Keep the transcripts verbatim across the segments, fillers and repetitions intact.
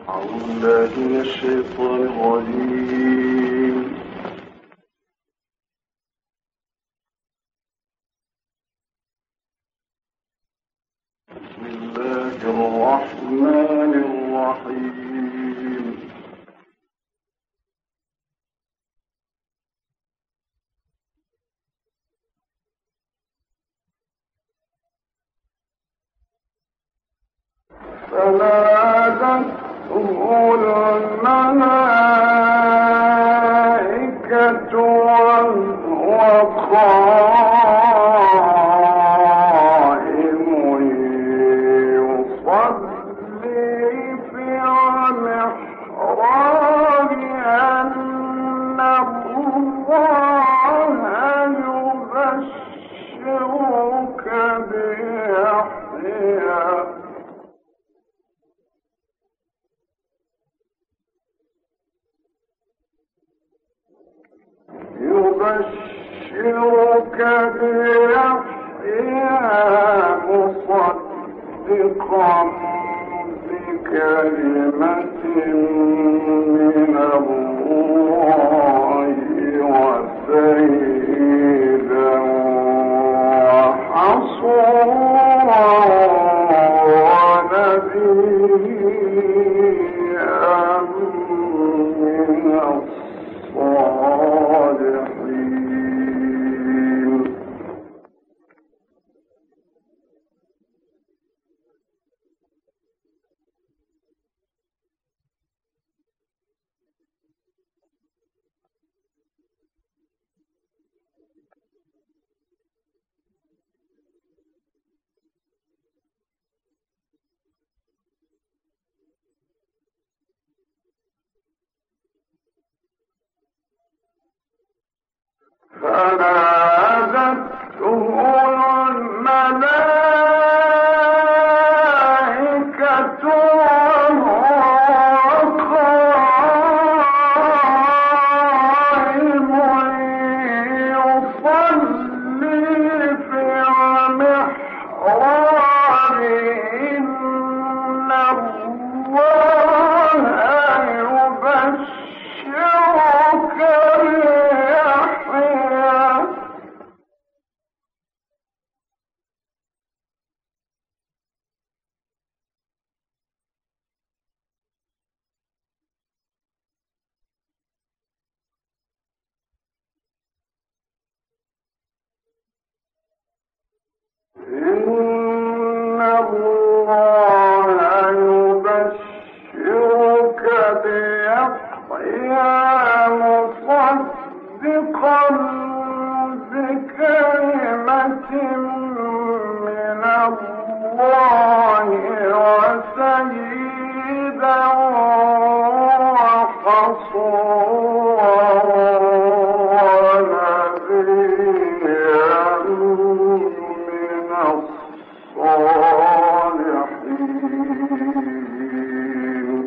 أعوذ بالله من الشيطان الرجيم. بسم الله الرحمن الرحيم. فنادته الملائكة وهو قائم يصلي في المحراب أن الله يبشرك بيحيى يبشرك بيحيى مصدقا بكلمة من الله وسيدا وحصورا ونبيا من الصالحين. فنادته الملائكة وهو قائم يصلي في المحراب إن الله يبشرك إن الله يبشرك بيحيى مصدقا بكلمة من الله وسيدا وحصورا ونبيا من الصالحين.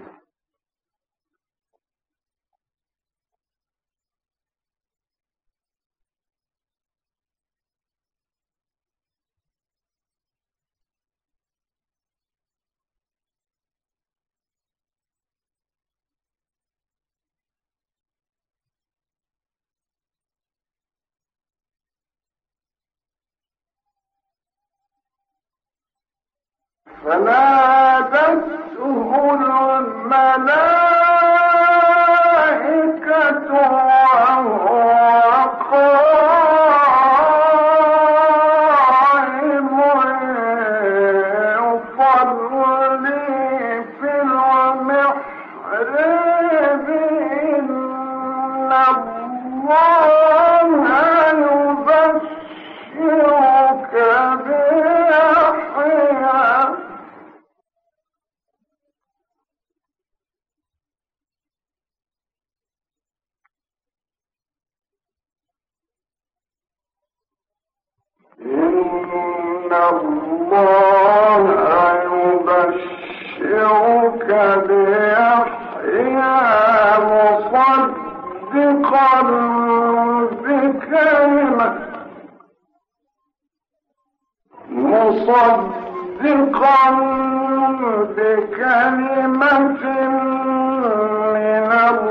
فنادته الملائكة وهو قائم يصلي في المحراب إن الله يبشرك بيحيى إن الله يبشرك بيحيى مصدقا بكلمة مصدقا ناطقا بكلمة من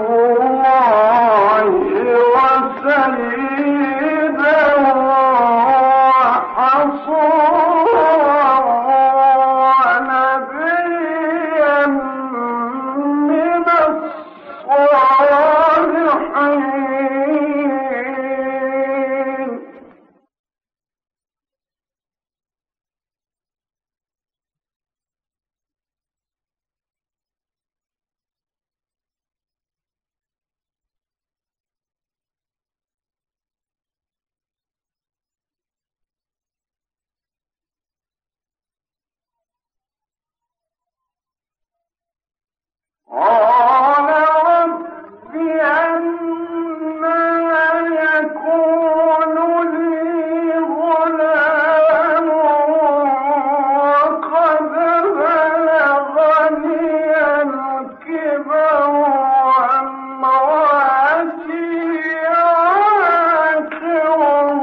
الله وسيدا وحصورا ونبيا من الصالحين. قال رب أنى يكون لي غلام وقد بلغني الكبر وامرأتي عاقر.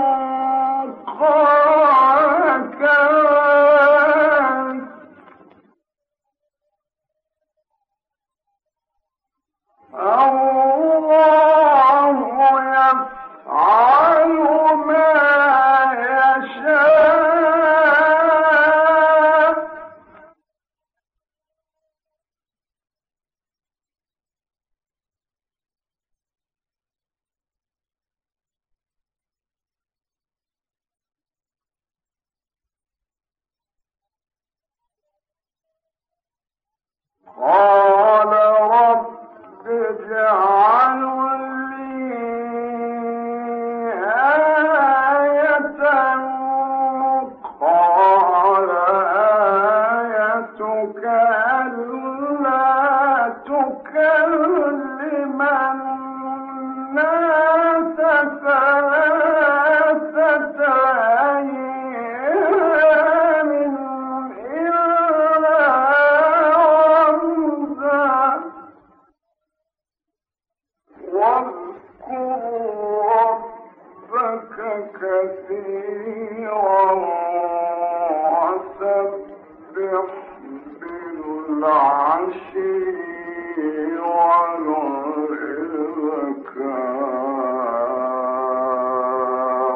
قال كذلك الله يفعل ما يشاء. قال رب اجعل لي آية. قال آيتك ألا تكلم الناس ثلاثة أيام إلا رمزا. واذكر ربك كثيرا وسبح بالعشي والإبكار.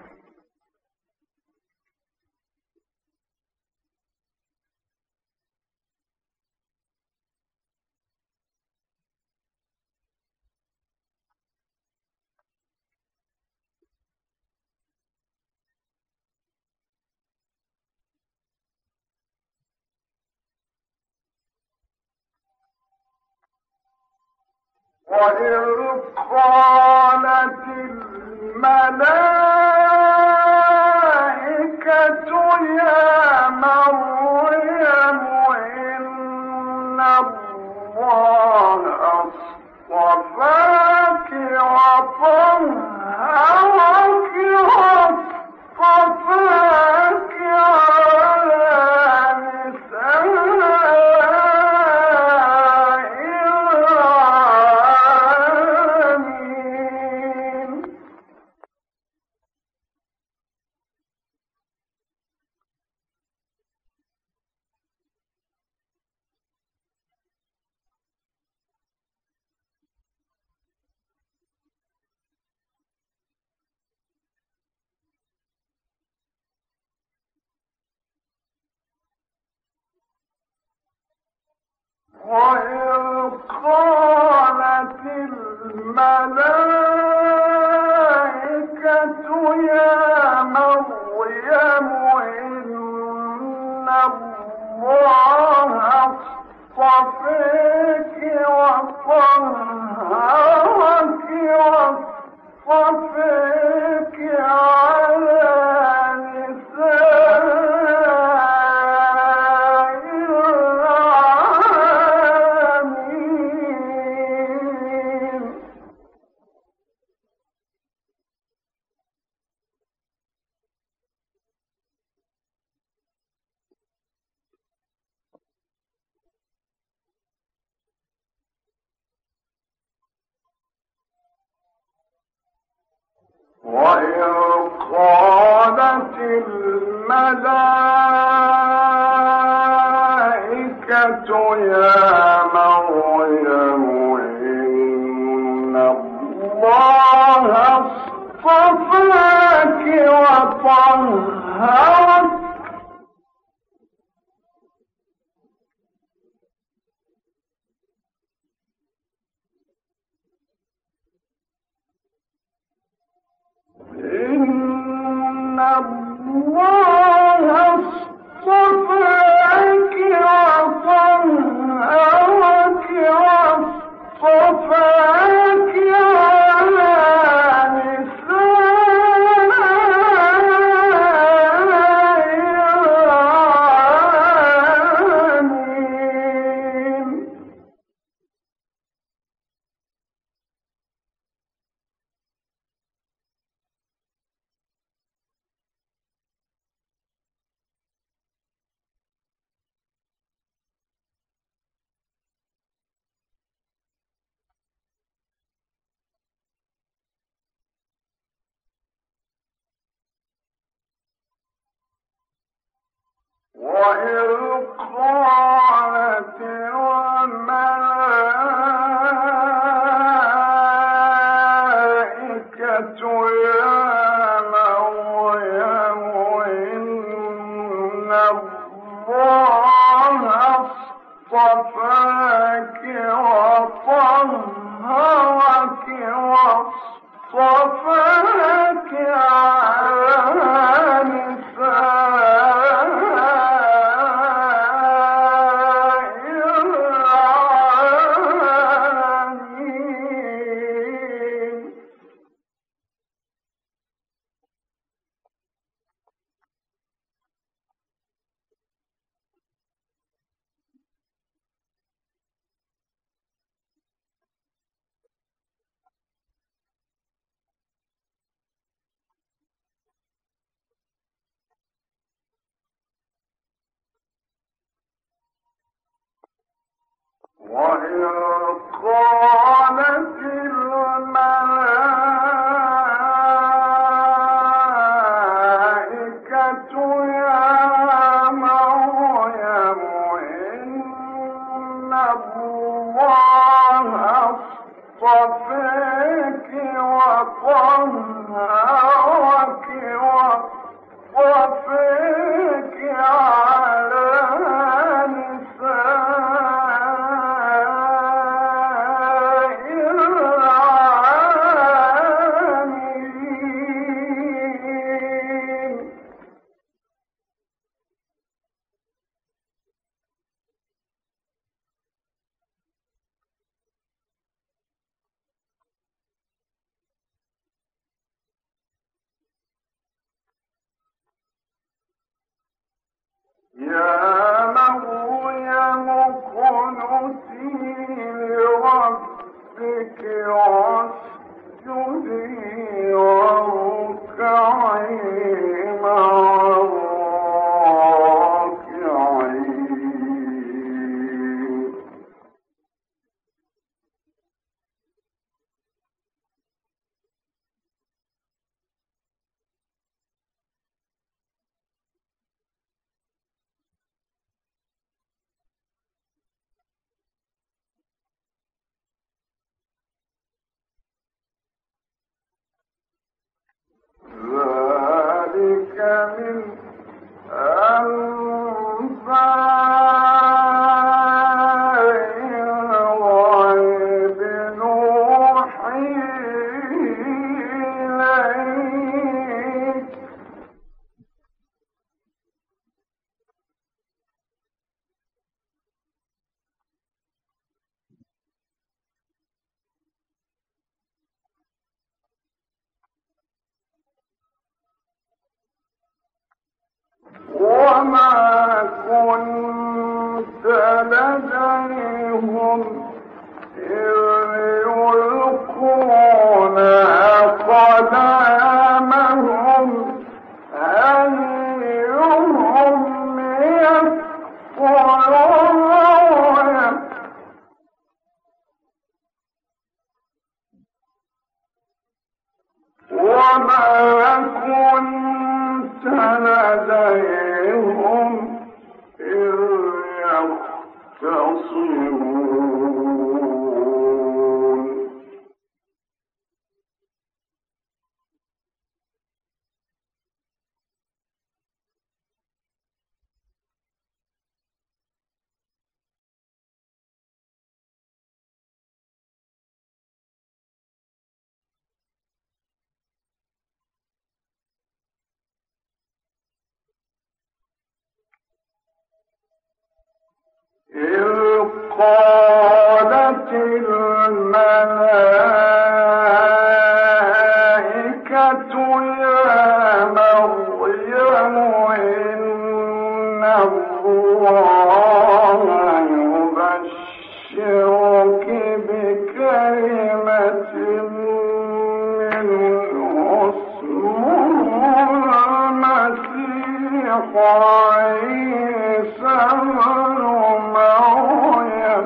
وإذ قالت الملائكة يا مريم إن الله اصطفاك وطهرك واصطفاك على نساء وإذ قالت الملائكة يا مريم إن الله اصطفاك وطهرك واصطفاك على نساء وإذ قالت الملائكة يا مريم إن الله اصطفاك وطهرك إن الله اصطفاك وطهرك واصطفاك على نساء العالمين وإذ قالت الملائكة يا مريم إن الله اصطفاك وطهرك واصطفاك على نساء العالمين وإذ قالت الملائكة يا مريم إن الله اصطفاك وطهرك واصطفاك على يا مريم اقنتي لربك واسجدي واركعي مع الراكعين ذلك من أنباء الغيب نوحيه إليك وما كنت لديهم إذ يلقون أقلامهم أيهم يكفلون وما كنت لديهم إذ إذ قالت الملائكة يا مريم إن الله يبشرك بكلمة منه اسمه المسيح عيسى ابن مريم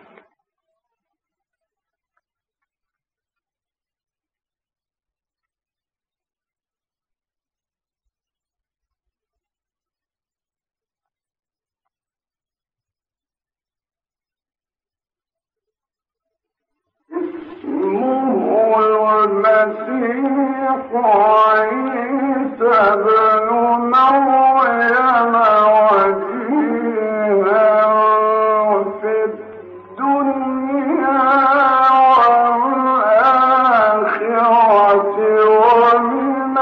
اسمه المسيح عيسى ابن مريم وجيها في الدنيا والآخرة ومن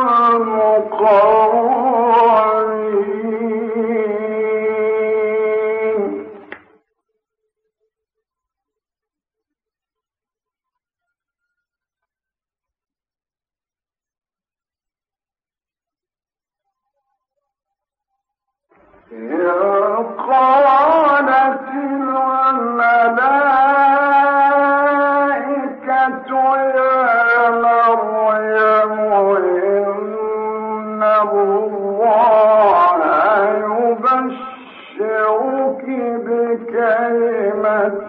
المقربين. إذ قالت الملائكة يا مريم إن الله يبشرك بكلمة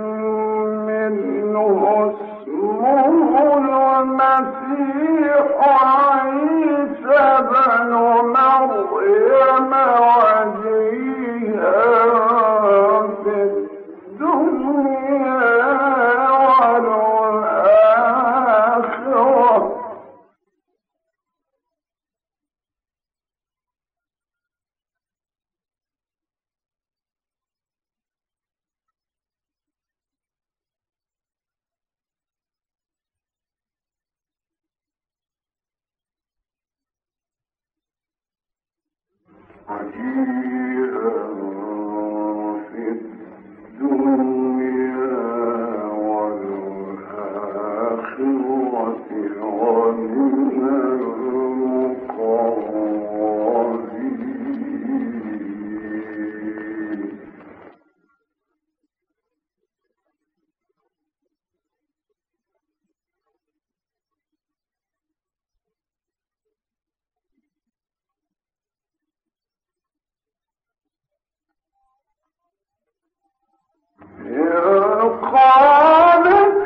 منه اسمه المسيح عيسى ابن مريم وجيها في الدنيا والآخرة وجيها في الدنيا والآخرة ومن المقربين. إذ قالت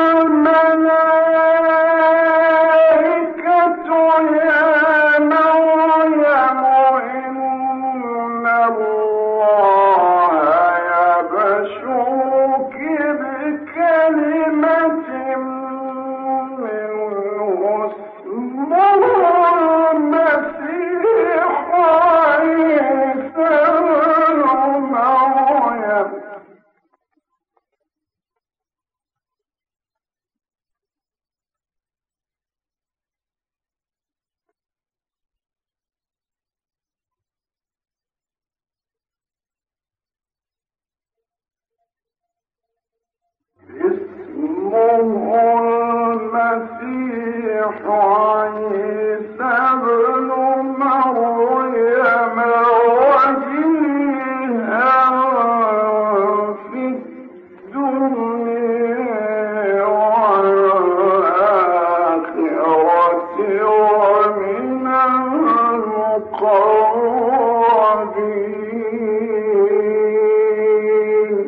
الملائكة يا مريم إن الله يبشرك بكلمة منه اسمه المسيح عيسى ابن مريم اسمه المسيح عيسى ابن مريم وجيها في الدنيا والآخرة ومن المقربين.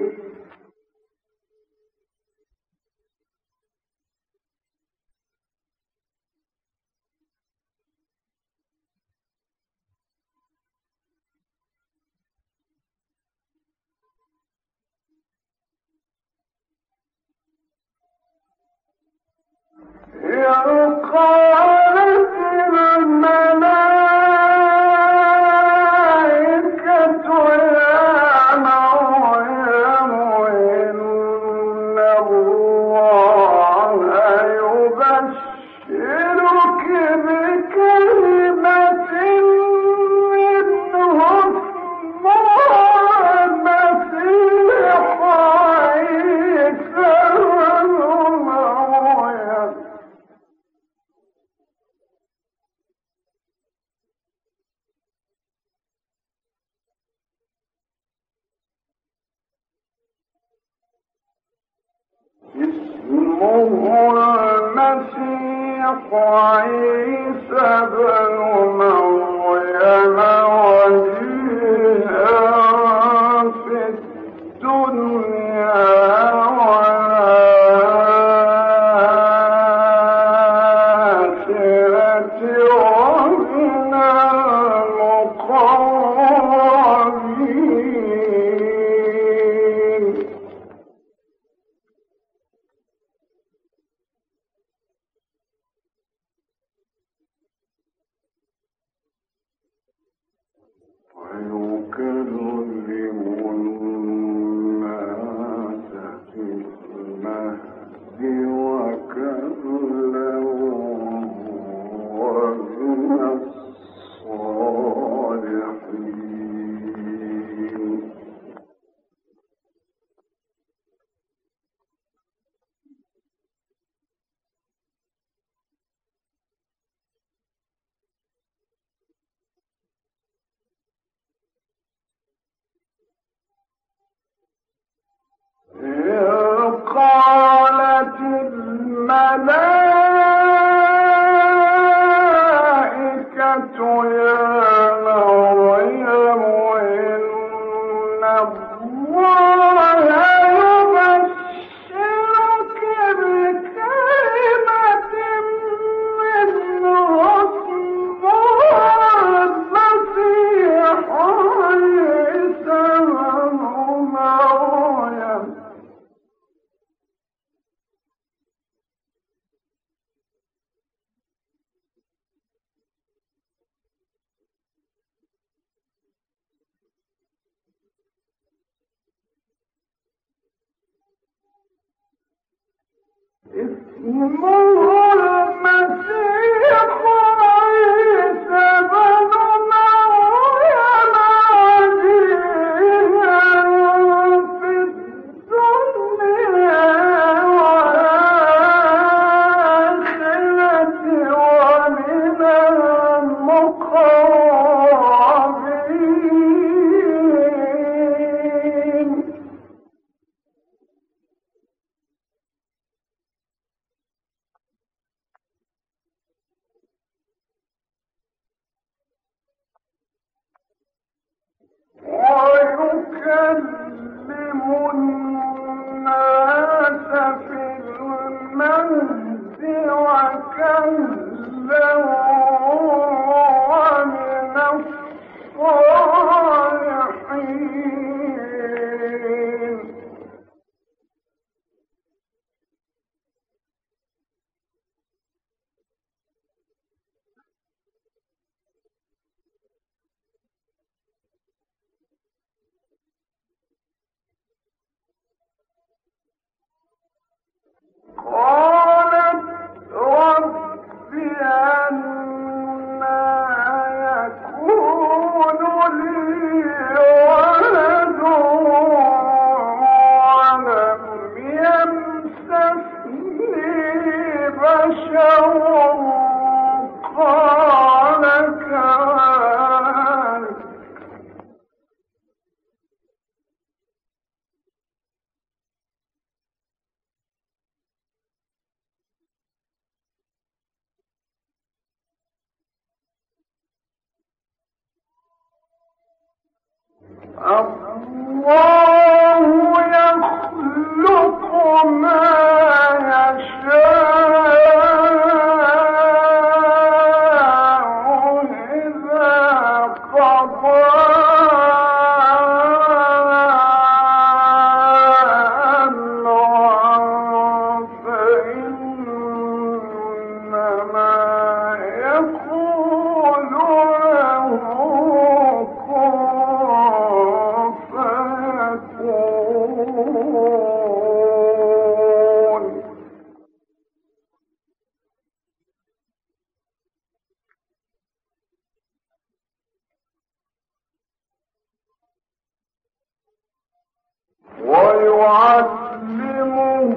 ويعلمه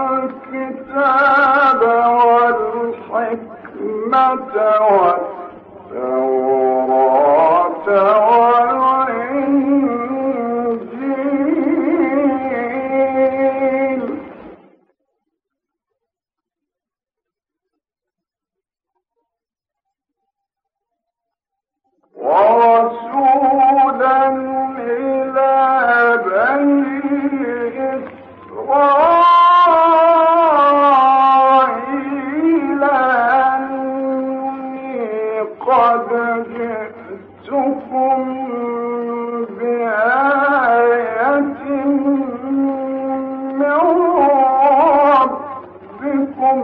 الكتاب والحكمة والتوراة والإنجيل ورسولا إلى بني إسرائيل أني قد جئتكم بآية من ربكم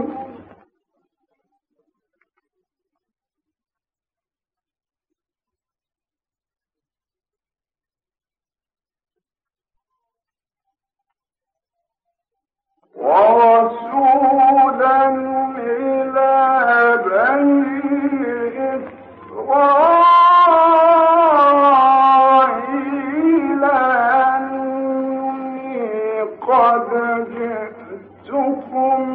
ورسولا إلى بني إسرائيل أني قد جئتكم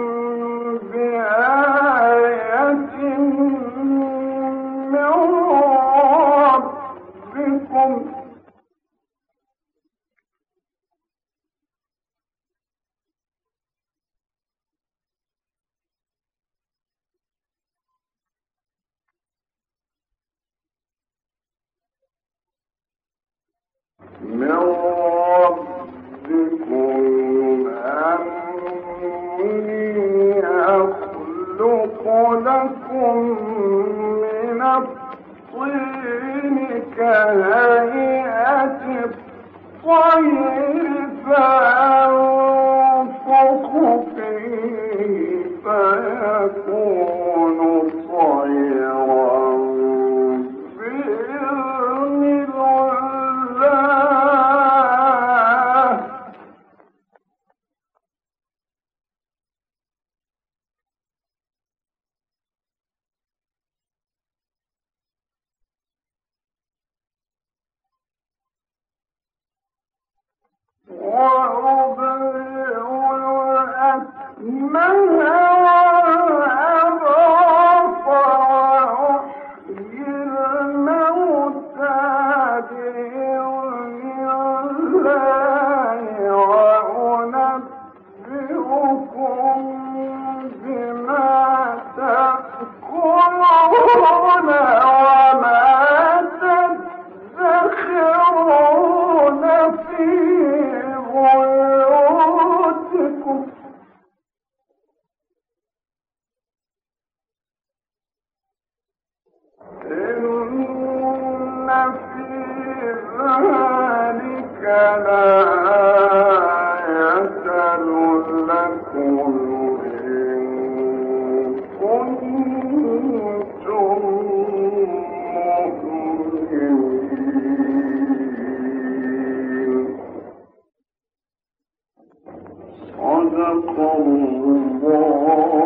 بآية من ربكم من ربكم أني أخلق لكم من الطين كهيئة الطير فأنفخ فيه فيكون طيرا بإذن الله وأبرئ الأكمه والأبرص وأحيي الموتى بإذن الله وأنبئكم بما تأكلون وما تدخرون في بيوتكم إن في ذلك لآية لكم إن كنتم مؤمنين صدق الله